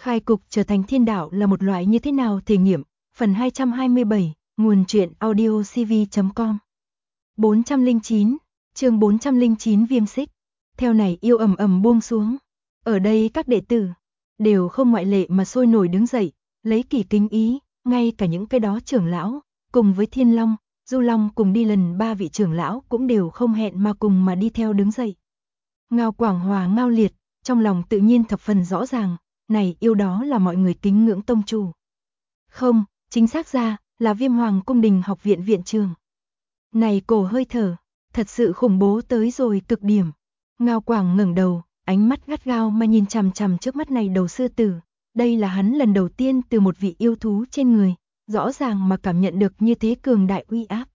Khai cục trở thành thiên đạo là một loại như thế nào thể nghiệm, phần 227, nguồn truyện audiocv.com. 409, chương 409 viêm xích. Theo này yêu ầm ầm buông xuống. Ở đây các đệ tử đều không ngoại lệ mà sôi nổi đứng dậy, lấy kỳ kính ý, ngay cả những cái đó trưởng lão, cùng với Thiên Long, Du Long cùng đi lần 3 vị trưởng lão cũng đều không hẹn mà cùng mà đi theo đứng dậy. Ngao Quảng Hòa Ngao Liệt, trong lòng tự nhiên thập phần rõ ràng, này yêu đó là mọi người kính ngưỡng tông chủ. Không, chính xác ra, là Viêm Hoàng cung đình học viện viện trường. Này cổ hơi thở, thật sự khủng bố tới rồi cực điểm. Ngao Quảng ngẩng đầu, ánh mắt gắt gao mà nhìn chằm chằm trước mắt này đầu sư tử. Đây là hắn lần đầu tiên từ một vị yêu thú trên người, rõ ràng mà cảm nhận được như thế cường đại uy áp.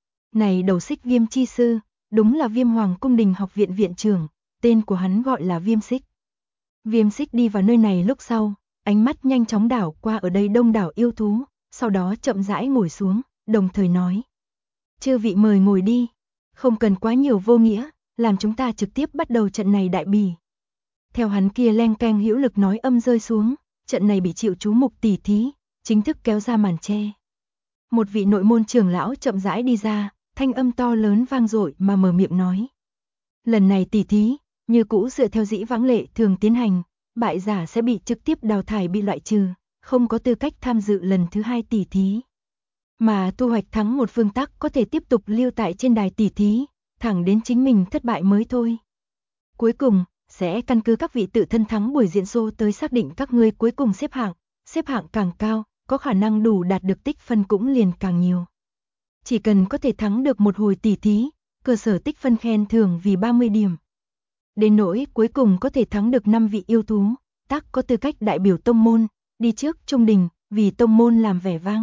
Này đầu xích viêm chi sư, đúng là Viêm Hoàng cung đình học viện viện trưởng, tên của hắn gọi là Viêm Xích. Viêm Xích đi vào nơi này lúc sau, ánh mắt nhanh chóng đảo qua ở đây đông đảo yêu thú, sau đó chậm rãi ngồi xuống, đồng thời nói: "Chư vị mời ngồi đi, không cần quá nhiều vô nghĩa, làm chúng ta trực tiếp bắt đầu trận này đại bỉ." Theo hắn kia leng keng hữu lực nói âm rơi xuống, trận này bị chịu chú mục tỉ thí, chính thức kéo ra màn che. Một vị nội môn trưởng lão chậm rãi đi ra, thanh âm to lớn vang dội mà mở miệng nói: "Lần này tỉ thí, như cũ dựa theo dĩ vãng lệ thường tiến hành, bại giả sẽ bị trực tiếp đào thải bị loại trừ, không có tư cách tham dự lần thứ 2 tỉ thí. Mà thu hoạch thắng một phương tắc có thể tiếp tục lưu tại trên đài tỉ thí, thẳng đến chính mình thất bại mới thôi. Cuối cùng, sẽ căn cứ các vị tự thân thắng buổi diễn show tới xác định các ngươi cuối cùng xếp hạng càng cao, có khả năng đủ đạt được tích phân cũng liền càng nhiều. Chỉ cần có thể thắng được một hồi tỉ thí, cơ sở tích phân khen thưởng vì 30 điểm. Đến nỗi cuối cùng có thể thắng được 5 vị yêu thú, tác có tư cách đại biểu tông môn, đi trước trung đình, vì tông môn làm vẻ vang.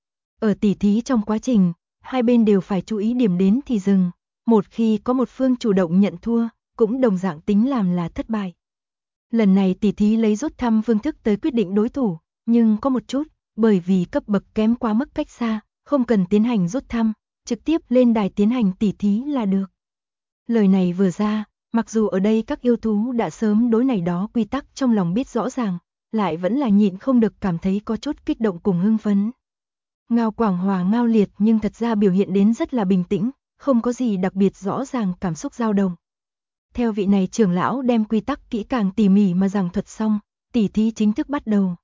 Ở tỉ thí trong quá trình, hai bên đều phải chú ý điểm đến thì dừng, một khi có một phương chủ động nhận thua, cũng đồng dạng tính làm là thất bại. Lần này tỉ thí lấy rút thăm phương thức tới quyết định đối thủ, nhưng có một chút, bởi vì cấp bậc kém quá mức cách xa, không cần tiến hành rút thăm, trực tiếp lên đài tiến hành tỉ thí là được." Lời này vừa ra, mặc dù ở đây các yêu thú đã sớm đối này đó quy tắc trong lòng biết rõ ràng, lại vẫn là nhịn không được cảm thấy có chút kích động cùng hưng phấn. Ngao Quảng Hòa Ngao Liệt nhưng thật ra biểu hiện đến rất là bình tĩnh, không có gì đặc biệt rõ ràng cảm xúc dao động. Theo vị này trưởng lão đem quy tắc kỹ càng tỉ mỉ mà giảng thuật xong, tỉ thí chính thức bắt đầu.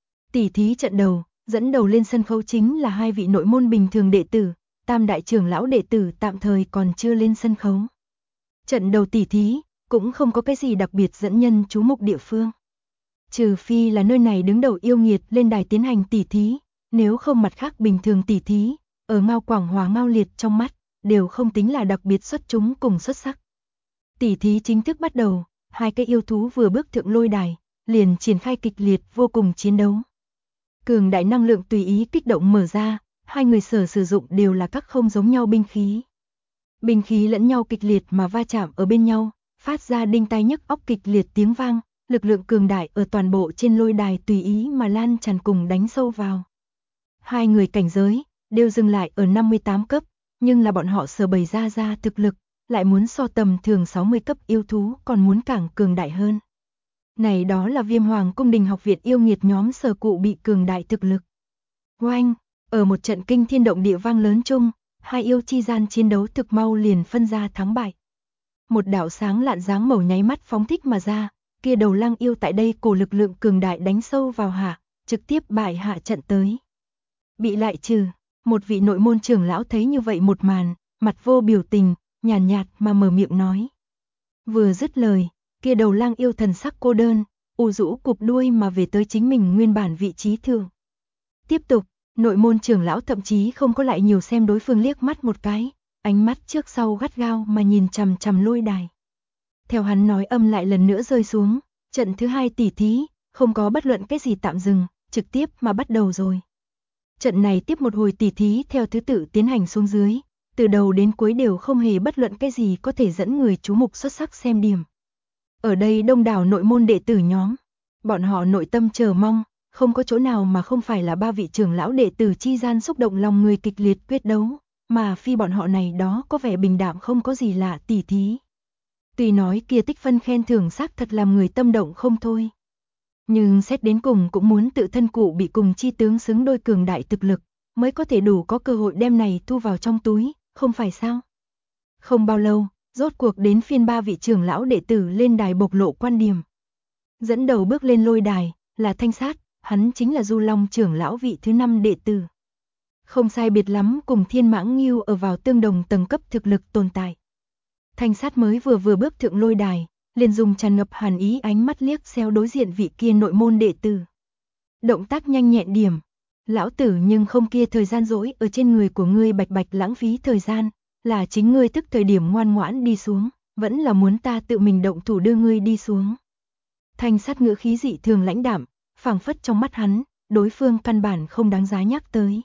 Tỉ thí trận đầu, dẫn đầu lên sân khấu chính là hai vị nội môn bình thường đệ tử, tam đại trưởng lão đệ tử tạm thời còn chưa lên sân khấu. Trận đầu tỉ thí, cũng không có cái gì đặc biệt dẫn nhân chú mục địa phương. Trừ phi là nơi này đứng đầu yêu nghiệt lên đài tiến hành tỉ thí, nếu không mặt khác bình thường tỉ thí, ở Ngao Quảng Hòa Ngao Liệt trong mắt, đều không tính là đặc biệt xuất chúng cùng xuất sắc. Tỉ thí chính thức bắt đầu, hai cái yêu thú vừa bước thượng lôi đài, liền triển khai kịch liệt vô cùng chiến đấu. Cường đại năng lượng tùy ý kích động mở ra, hai người sử dụng đều là các không giống nhau binh khí. Binh khí lẫn nhau kịch liệt mà va chạm ở bên nhau, phát ra đinh tai nhức óc kịch liệt tiếng vang, lực lượng cường đại ở toàn bộ trên lôi đài tùy ý mà lan tràn cùng đánh sâu vào. Hai người cảnh giới đều dừng lại ở 58 cấp, nhưng là bọn họ sở bày ra thực lực, lại muốn so tầm thường 60 cấp yêu thú còn muốn càng cường đại hơn. Này đó là Viêm Hoàng cung đình học viện yêu nghiệt nhóm sở cụ bị cường đại thực lực. Oanh, ở một trận kinh thiên động địa vang lớn chung, hai yêu chi gian chiến đấu thực mau liền phân ra thắng bại. Một đạo sáng lạn dáng màu nháy mắt phóng thích mà ra, kia đầu lang yêu tại đây cổ lực lượng cường đại đánh sâu vào hạ, trực tiếp bại hạ trận tới. Bị lại trừ, một vị nội môn trưởng lão thấy như vậy một màn, mặt vô biểu tình, nhàn nhạt mà mở miệng nói. Vừa dứt lời, kia đầu lang yêu thần sắc cô đơn, u rũ cụp đuôi mà về tới chính mình nguyên bản vị trí thường. Tiếp tục, nội môn trưởng lão thậm chí không có lại nhiều xem đối phương liếc mắt một cái, ánh mắt trước sau gắt gao mà nhìn chằm chằm lôi đài. Theo hắn nói âm lại lần nữa rơi xuống, trận thứ 2 tỉ thí, không có bất luận cái gì tạm dừng, trực tiếp mà bắt đầu rồi. Trận này tiếp một hồi tỉ thí theo thứ tự tiến hành xuống dưới, từ đầu đến cuối đều không hề bất luận cái gì có thể dẫn người chú mục xuất sắc xem điểm. Ở đây đông đảo nội môn đệ tử nhóm, bọn họ nội tâm chờ mong, không có chỗ nào mà không phải là ba vị trưởng lão đệ tử chi gian xúc động lòng người kịch liệt quyết đấu, mà phi bọn họ này đó có vẻ bình đạm không có gì lạ tỉ thí. Tuy nói kia tích phân khen thưởng xác thật làm người tâm động không thôi. Nhưng xét đến cùng cũng muốn tự thân cụ bị cùng chi tướng xứng đôi cường đại thực lực, mới có thể đủ có cơ hội đem này thu vào trong túi, không phải sao? Không bao lâu, rốt cuộc đến phiên 3 vị trưởng lão đệ tử lên đài bộc lộ quan điểm. Dẫn đầu bước lên lôi đài, là Thanh Sát, hắn chính là Du Long trưởng lão vị thứ 5 đệ tử. Không sai biệt lắm cùng Thiên Mãng Ngưu ở vào tương đồng tầng cấp thực lực tồn tại. Thanh Sát mới vừa bước thượng lôi đài, liền dùng tràn ngập hàn ý ánh mắt liếc xéo đối diện vị kia nội môn đệ tử. Động tác nhanh nhẹn điểm, lão tử nhưng không kia thời gian dỗi ở trên người của ngươi bạch bạch lãng phí thời gian, là chính ngươi tức thời điểm ngoan ngoãn đi xuống, vẫn là muốn ta tự mình động thủ đưa ngươi đi xuống. Thanh Sát ngữ khí dị thường lãnh đạm, phảng phất trong mắt hắn, đối phương căn bản không đáng giá nhắc tới.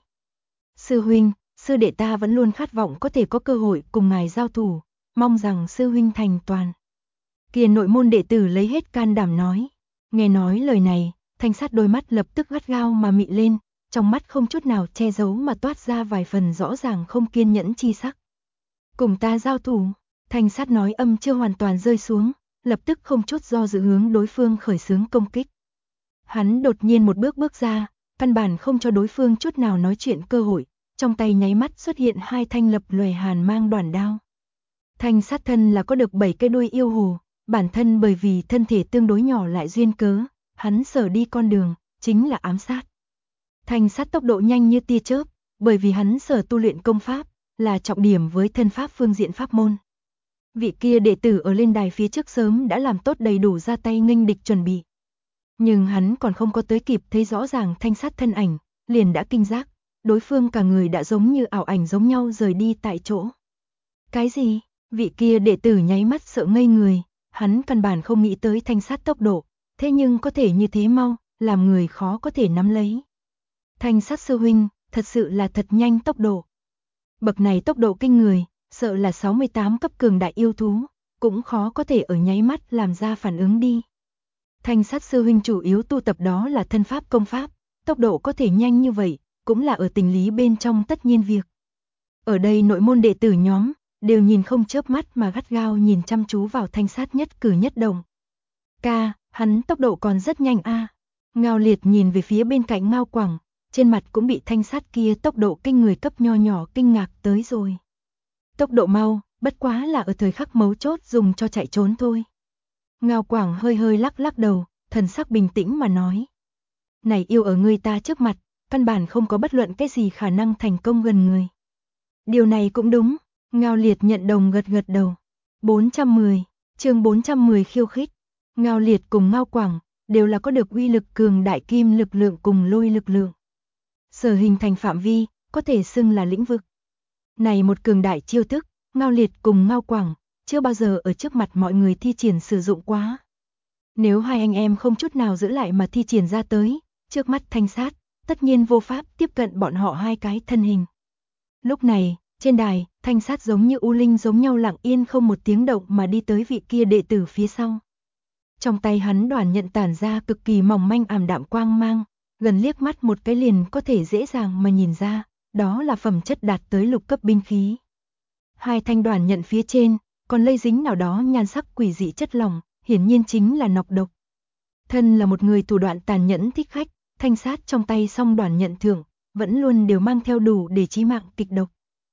Sư huynh, sư đệ ta vẫn luôn khát vọng có thể có cơ hội cùng ngài giao thủ, mong rằng sư huynh thành toàn. Kia nội môn đệ tử lấy hết can đảm nói. Nghe nói lời này, Thanh Sát đôi mắt lập tức gắt gao mà mị lên, trong mắt không chút nào che giấu mà toát ra vài phần rõ ràng không kiên nhẫn chi sắc. Cùng ta giao thủ, Thanh Sát nói âm chưa hoàn toàn rơi xuống, lập tức không chút do dự hướng đối phương khởi xướng công kích. Hắn đột nhiên một bước ra, căn bản không cho đối phương chút nào nói chuyện cơ hội, trong tay nháy mắt xuất hiện 2 thanh lập lòe hàn mang đoản đao. Thanh Sát thân là có được 7 cái đuôi yêu hồ, bản thân bởi vì thân thể tương đối nhỏ lại duyên cớ, hắn sở đi con đường, chính là ám sát. Thanh Sát tốc độ nhanh như tia chớp, bởi vì hắn sở tu luyện công pháp, là trọng điểm với thân pháp phương diện pháp môn. Vị kia đệ tử ở lên đài phía trước sớm đã làm tốt đầy đủ ra tay nghênh địch chuẩn bị. Nhưng hắn còn không có tới kịp thấy rõ ràng Thanh Sát thân ảnh, liền đã kinh giác, đối phương cả người đã giống như ảo ảnh giống nhau rời đi tại chỗ. Cái gì? Vị kia đệ tử nháy mắt sợ ngây người, hắn căn bản không nghĩ tới Thanh Sát tốc độ, thế nhưng có thể như thế mau, làm người khó có thể nắm lấy. Thanh Sát sư huynh, thật sự là thật nhanh tốc độ. Bậc này tốc độ kinh người, sợ là 68 cấp cường đại yêu thú, cũng khó có thể ở nháy mắt làm ra phản ứng đi. Thanh Sát sư huynh chủ yếu tu tập đó là thân pháp công pháp, tốc độ có thể nhanh như vậy, cũng là ở tình lý bên trong tất nhiên việc. Ở đây nội môn đệ tử nhóm, đều nhìn không chớp mắt mà gắt gao nhìn chăm chú vào Thanh Sát nhất cử nhất động. Ca, hắn tốc độ còn rất nhanh a. Ngao Liệt nhìn về phía bên cạnh Ngao Quảng, trên mặt cũng bị Thanh Sát kia tốc độ kinh người cấp nho nhỏ kinh ngạc tới rồi. Tốc độ mau, bất quá là ở thời khắc mấu chốt dùng cho chạy trốn thôi. Ngao Quảng hơi lắc đầu, thần sắc bình tĩnh mà nói. Này yêu ở người ta trước mặt, căn bản không có bất luận cái gì khả năng thành công gần người. Điều này cũng đúng, Ngao Liệt nhận đồng gật đầu. 410, chương 410 khiêu khích. Ngao Liệt cùng Ngao Quảng, đều là có được uy lực cường đại kim lực lượng cùng lôi lực lượng. Sở hình thành phạm vi, có thể xưng là lĩnh vực. Này một cường đại chiêu thức, Ngao Liệt cùng Ngao Quảng, chưa bao giờ ở trước mặt mọi người thi triển sử dụng quá. Nếu hai anh em không chút nào giữ lại mà thi triển ra tới, trước mắt Thanh Sát, tất nhiên vô pháp tiếp cận bọn họ hai cái thân hình. Lúc này, trên đài, Thanh Sát giống như u linh giống nhau lặng yên không một tiếng động mà đi tới vị kia đệ tử phía sau. Trong tay hắn đoản nhận tản ra cực kỳ mỏng manh ảm đạm quang mang, gần liếc mắt một cái liền có thể dễ dàng mà nhìn ra, đó là phẩm chất đạt tới lục cấp binh khí. Hai thanh đoản nhận phía trên, còn lây dính nào đó nhan sắc quỷ dị chất lỏng, hiển nhiên chính là nọc độc. Thân là một người thủ đoạn tàn nhẫn thích khách, Thanh Sát trong tay song đoản nhận thưởng, vẫn luôn đều mang theo đủ để chí mạng kịch độc.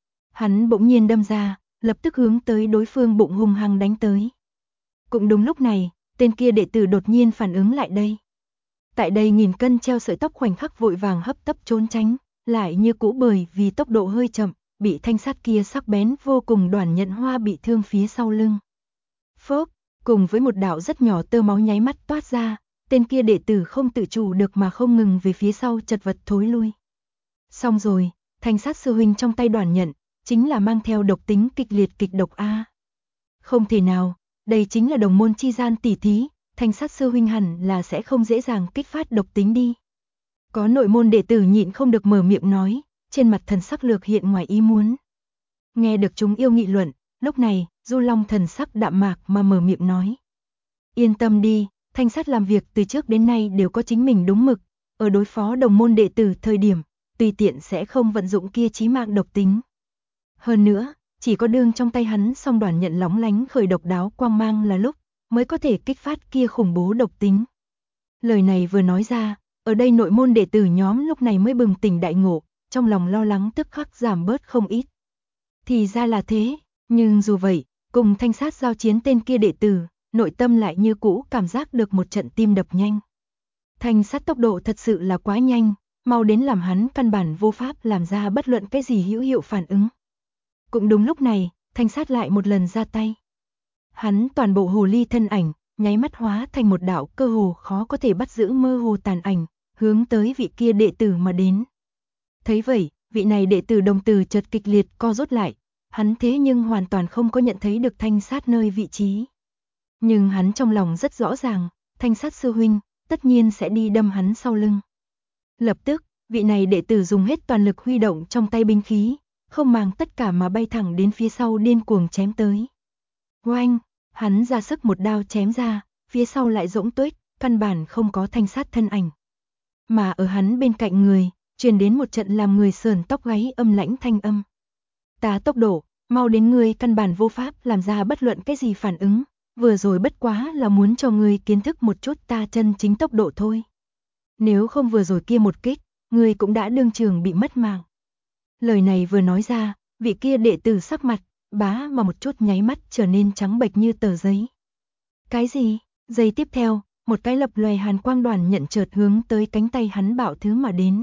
Hắn bỗng nhiên đâm ra, lập tức hướng tới đối phương bụng hung hăng đánh tới. Cũng đúng lúc này, tên kia đệ tử đột nhiên phản ứng lại đây. Tại đây nghìn cân treo sợi tóc khoảnh khắc vội vàng hấp tấp trốn tránh, lại như cũ bởi vì tốc độ hơi chậm, bị Thanh Sát kia sắc bén vô cùng đoản nhận hoa bị thương phía sau lưng. Phốc, cùng với một đạo rất nhỏ tơ máu nháy mắt toát ra, tên kia đệ tử không tự chủ được mà không ngừng về phía sau chật vật thối lui. Xong rồi, Thanh Sát sư huynh trong tay đoản nhận, chính là mang theo độc tính kịch liệt kịch độc a. Không thể nào, đây chính là đồng môn chi gian tỉ thí, Thanh Sát sư huynh hẳn là sẽ không dễ dàng kích phát độc tính đi. Có nội môn đệ tử nhịn không được mở miệng nói, trên mặt thần sắc lược hiện ngoài ý muốn. Nghe được chúng yêu nghị luận, lúc này, Du Long thần sắc đạm mạc mà mở miệng nói. Yên tâm đi, Thanh Sát làm việc từ trước đến nay đều có chính mình đúng mực, ở đối phó đồng môn đệ tử thời điểm, tùy tiện sẽ không vận dụng kia chí mạng độc tính. Hơn nữa, chỉ có đương trong tay hắn song đoản nhận lóng lánh khởi độc đáo quang mang là lúc, mới có thể kích phát kia khủng bố độc tính. Lời này vừa nói ra, ở đây nội môn đệ tử nhóm lúc này mới bừng tỉnh đại ngộ, trong lòng lo lắng tức khắc giảm bớt không ít. Thì ra là thế, nhưng dù vậy, cùng Thanh Sát giao chiến tên kia đệ tử, nội tâm lại như cũ cảm giác được một trận tim đập nhanh. Thanh Sát tốc độ thật sự là quá nhanh, mau đến làm hắn căn bản vô pháp làm ra bất luận cái gì hữu hiệu phản ứng. Cũng đúng lúc này, Thanh Sát lại một lần ra tay. Hắn toàn bộ hồ ly thân ảnh, nháy mắt hóa thành một đạo cơ hồ khó có thể bắt giữ mơ hồ tàn ảnh, hướng tới vị kia đệ tử mà đến. Thấy vậy, vị này đệ tử đồng tử chợt kịch liệt co rút lại, hắn thế nhưng hoàn toàn không có nhận thấy được Thanh Sát nơi vị trí. Nhưng hắn trong lòng rất rõ ràng, Thanh Sát sư huynh, tất nhiên sẽ đi đâm hắn sau lưng. Lập tức, vị này đệ tử dùng hết toàn lực huy động trong tay binh khí, không màng tất cả mà bay thẳng đến phía sau điên cuồng chém tới. Oanh, hắn ra sức một đao chém ra, phía sau lại rỗng tuếch, căn bản không có Thanh Sát thân ảnh. Mà ở hắn bên cạnh người, truyền đến một trận làm người sờn tóc gáy âm lãnh thanh âm. Ta tốc độ, mau đến ngươi căn bản vô pháp làm ra bất luận cái gì phản ứng, vừa rồi bất quá là muốn cho ngươi kiến thức một chút ta chân chính tốc độ thôi. Nếu không vừa rồi kia một kích, ngươi cũng đã đương trường bị mất mạng. Lời này vừa nói ra, vị kia đệ tử sắc mặt, bá mà một chút nháy mắt trở nên trắng bệch như tờ giấy. Cái gì? Giây tiếp theo, một cái lập lòe hàn quang đoàn nhận chợt hướng tới cánh tay hắn bạo thứ mà đến.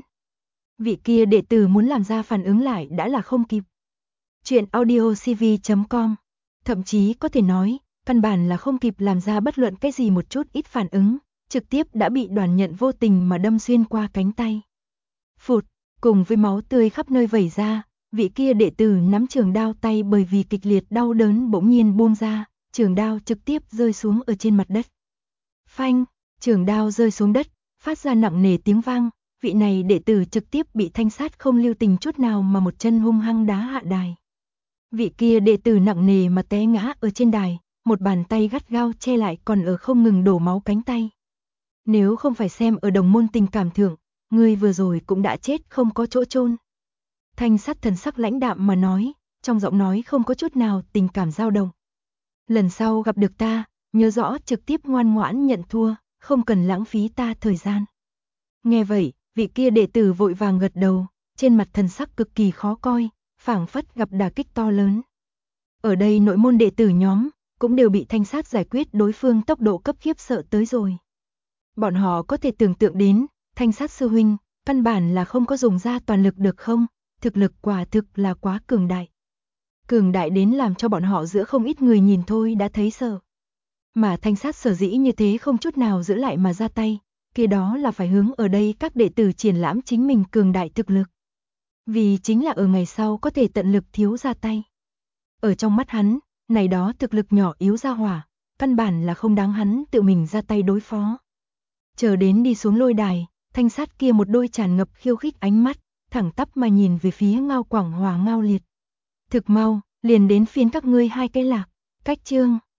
Vị kia đệ tử muốn làm ra phản ứng lại đã là không kịp. Chuyện audiocv.com, thậm chí có thể nói, căn bản là không kịp làm ra bất luận cái gì một chút ít phản ứng, trực tiếp đã bị đoàn nhận vô tình mà đâm xuyên qua cánh tay. Phụt, cùng với máu tươi khắp nơi vẩy ra, vị kia đệ tử nắm trường đao tay bởi vì kịch liệt đau đớn bỗng nhiên buông ra, trường đao trực tiếp rơi xuống ở trên mặt đất. Phanh, trường đao rơi xuống đất, phát ra nặng nề tiếng vang, vị này đệ tử trực tiếp bị Thanh Sát không lưu tình chút nào mà một chân hung hăng đá hạ đài. Vị kia đệ tử nặng nề mà té ngã ở trên đài, một bàn tay gắt gao che lại còn ở không ngừng đổ máu cánh tay. Nếu không phải xem ở đồng môn tình cảm thượng, ngươi vừa rồi cũng đã chết không có chỗ chôn. Thanh Sát thần sắc lãnh đạm mà nói, trong giọng nói không có chút nào tình cảm dao động. Lần sau gặp được ta, nhớ rõ trực tiếp ngoan ngoãn nhận thua, không cần lãng phí ta thời gian. Nghe vậy, vị kia đệ tử vội vàng gật đầu, trên mặt thần sắc cực kỳ khó coi, phảng phất gặp đả kích to lớn. Ở đây nội môn đệ tử nhóm, cũng đều bị Thanh Sát giải quyết đối phương tốc độ cấp khiếp sợ tới rồi. Bọn họ có thể tưởng tượng đến, Thanh Sát sư huynh, căn bản là không có dùng ra toàn lực được không, thực lực quả thực là quá cường đại. Cường đại đến làm cho bọn họ giữa không ít người nhìn thôi đã thấy sợ. Mà Thanh Sát sở dĩ như thế không chút nào giữ lại mà ra tay, kia đó là phải hướng ở đây các đệ tử triển lãm chính mình cường đại thực lực. Vì chính là ở ngày sau có thể tận lực thiếu ra tay. Ở trong mắt hắn, này đó thực lực nhỏ yếu ra hỏa, căn bản là không đáng hắn tự mình ra tay đối phó. Chờ đến đi xuống lôi đài, Thanh Sát kia một đôi tràn ngập khiêu khích ánh mắt, thẳng tắp mà nhìn về phía Ngao Quảng Hòa Ngao Liệt. Thực mau, liền đến phiên các ngươi hai cái lạc, cách chương.